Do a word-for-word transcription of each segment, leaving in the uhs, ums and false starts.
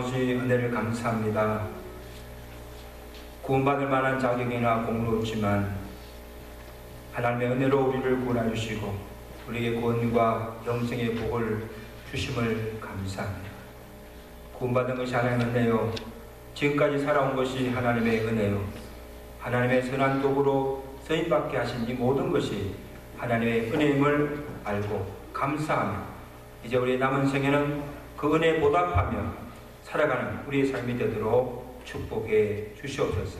아버지 은혜를 감사합니다. 구원받을 만한 자격이나 공로 없지만 하나님의 은혜로 우리를 구원해 주시고 우리에게 구원과 영생의 복을 주심을 감사합니다. 구원받은 것이 하나님의 은혜요, 지금까지 살아온 것이 하나님의 은혜요, 하나님의 선한 도구로 쓰임받게 하신 이 모든 것이 하나님의 은혜임을 알고 감사하며 이제 우리의 남은 생에는 그 은혜에 보답하며 살아가는 우리의 삶이 되도록 축복해 주시옵소서.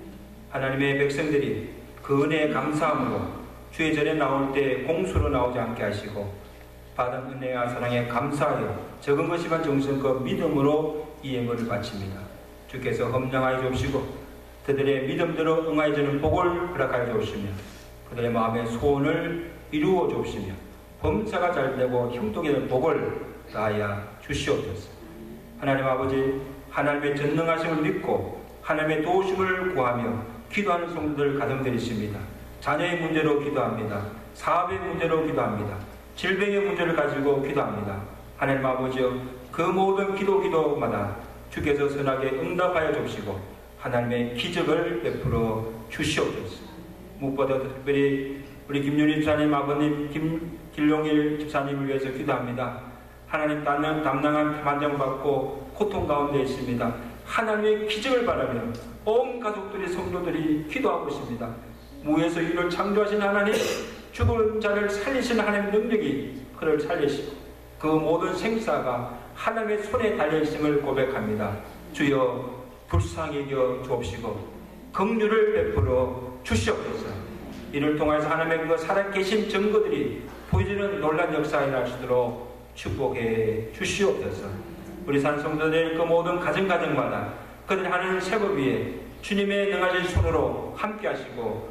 하나님의 백성들이 그 은혜에 감사함으로 주의 전에 나올 때 공수로 나오지 않게 하시고 받은 은혜와 사랑에 감사하여 적은 것이만 정성껏 믿음으로 이 예물을 바칩니다. 주께서 헌정하여 주시고 그들의 믿음대로 응하여 주는 복을 허락하여 주시며 그들의 마음의 소원을 이루어 주시며 범사가 잘되고 형통이 되는 복을 다하여 주시옵소서. 하나님 아버지, 하나님의 전능하심을 믿고 하나님의 도우심을 구하며 기도하는 성도들 가정들이십니다. 자녀의 문제로 기도합니다. 사업의 문제로 기도합니다. 질병의 문제를 가지고 기도합니다. 하나님 아버지여, 그 모든 기도 기도마다 주께서 선하게 응답하여 주시고 하나님의 기적을 베풀어 주시옵소서. 무엇보다 특별히 우리 김윤희 집사님 아버님 김길용일 집사님을 위해서 기도합니다. 하나님 담당, 담당한 판정받고 고통 가운데 있습니다. 하나님의 기적을 바라며 온 가족들이 성도들이 기도하고 있습니다. 무에서 이를 창조하신 하나님, 죽은 자를 살리신 하나님의 능력이 그를 살리시고 그 모든 생사가 하나님의 손에 달려있음을 고백합니다. 주여 불쌍히 여겨 주옵시고 긍휼을 베풀어 주시옵소서. 이를 통해서 하나님의 그 살아계신 증거들이 보여지는 놀란 역사가 일어날 축복해 주시옵소서. 우리 산성도들 그 모든 가정가정마다 그들이 하는 세법 위에 주님의 능하신 손으로 함께 하시고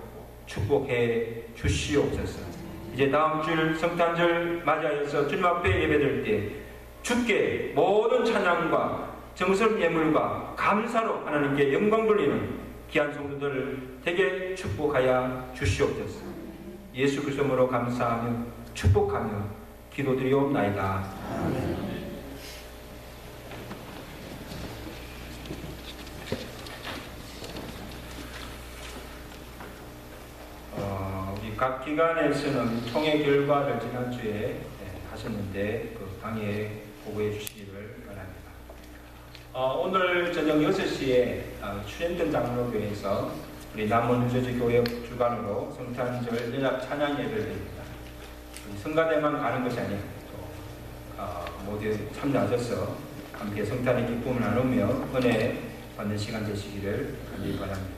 축복해 주시옵소서. 이제 다음 주일 성탄절 맞이하여서 주님 앞에 예배드릴 때 주께 모든 찬양과 정성 예물과 감사로 하나님께 영광 돌리는 귀한 성도들을 되게 축복하여 주시옵소서. 예수 그리스도로 감사하며 축복하며 기도드리옵나이다. 아멘. 어, 우리 각 기관에서는 총회 결과를 지난주에 네, 하셨는데 그 강의에 보고해 주시기를 바랍니다. 어, 오늘 저녁 여섯 시에 어, 추현전 장로교회에서 우리 남원유저지 교회 주관으로 성탄절 연합 찬양 예배를 드립니다. 성가대만 가는 것이 아니고 또 어, 모두 참여하셔서 함께 성탄의 기쁨을 나누며 은혜 받는 시간 되시기를 간절히 바랍니다.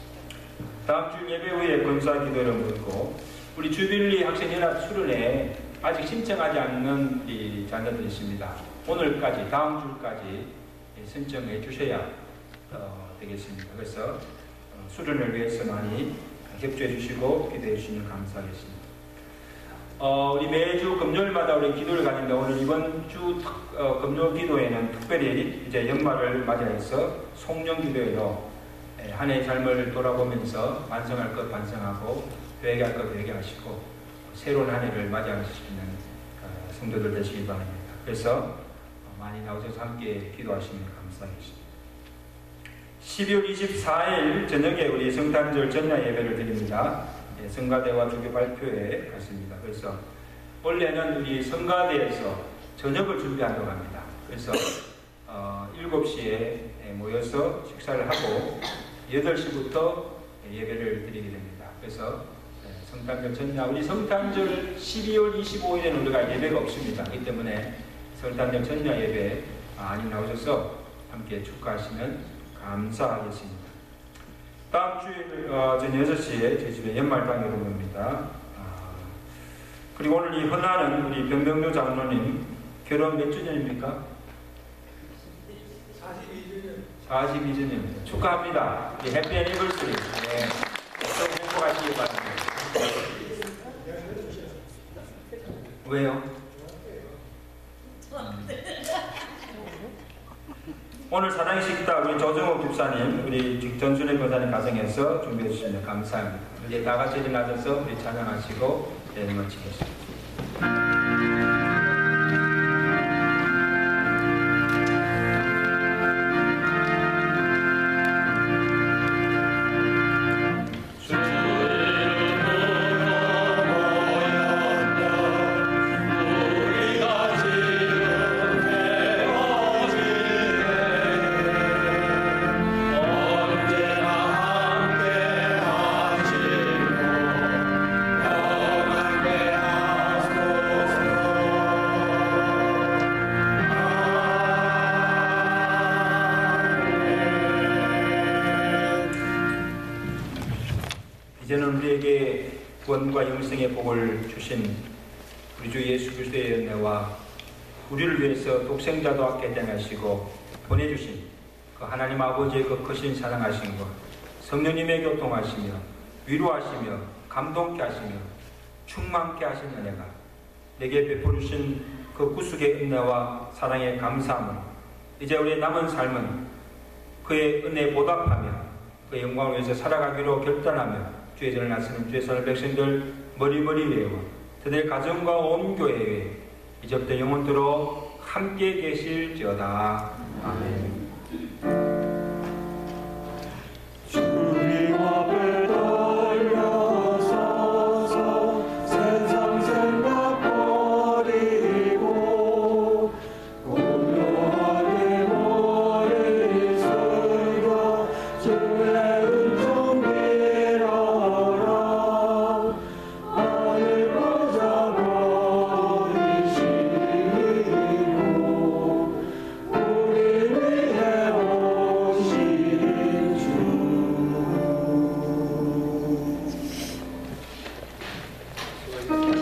다음 주 예배 후에 권사 기도를 묻고 우리 주빌리 학생연합 수련회 아직 신청하지 않는 이 자녀들이 있습니다. 오늘까지 다음 주까지 신청해 주셔야 어, 되겠습니다. 그래서 어, 수련을 위해서 많이 협조해 주시고 기도해 주시면 감사하겠습니다. 어, 우리 매주 금요일마다 우리 기도를 가는데 오늘 이번 주 특, 어, 금요 기도에는 특별히 이제 연말을 맞이해서 송년 기도회로 한 해의 삶을 돌아보면서 반성할 것 반성하고 회개할 것 회개하시고 새로운 한 해를 맞이할 수 있는 어, 성도들 되시기 바랍니다. 그래서 많이 나오셔서 함께 기도하시면 감사하겠습니다. 십이월 이십사일 저녁에 우리 성탄절 전야 예배를 드립니다. 예, 성가대와 주교 발표회 갔습니다. 그래서 원래는 우리 성가대에서 저녁을 준비하려고 합니다. 그래서 어, 일곱 시에 모여서 식사를 하고 여덟 시부터 예배를 드리게 됩니다. 그래서 성탄절 전야, 우리 성탄절 십이월 이십오일에는 우리가 예배가 없습니다. 그렇기 때문에 성탄절 전야 예배 많이 나오셔서 함께 축하하시면 감사하겠습니다. 다음 주일 어, 전 여섯 시에 저희 집에 연말당이 오는 겁니다. 아, 그리고 오늘 이 헌화는 우리 변병조 장로님 결혼 몇 주년입니까? 사십이 주년 축하합니다. 예, 해피 애니버서리. 네, 행복하시기 바랍니다. 왜요? 오늘 사랑의 식탁 우리 조정욱 집사님, 우리 전순의 권사님 가정에서 준비해 주시면 감사합니다. 이제 다 같이 일어나셔서 우리 찬양하시고 예배 마치겠습니다. 우리에게 구원과 영생의 복을 주신 우리 주 예수 그리스도의 은혜와 우리를 위해서 독생자도 아끼지 않으시고 보내주신 그 하나님 아버지의 그 크신 사랑하신 것, 성령님의 교통하시며 위로하시며 감동케 하시며 충만케 하신 은혜가 내게 베풀어 주신 그 구속의 은혜와 사랑에 감사함으로 이제 우리의 남은 삶은 그의 은혜에 보답하며 그의 영광을 위해서 살아가기로 결단하며 주의 전을 나서는 주의 사는 백성들 머리머리 위에와 그들의 가정과 온 교회에 이제부터 영원토록 함께 계실지어다. 아멘. 주님 앞에 달려서서 세상 생각 버리고 고요하게 머리 숙여 주의 은총 빌어라. 하늘 보자 버리시고 우리 위해 오신 주. 수고하셨습니다.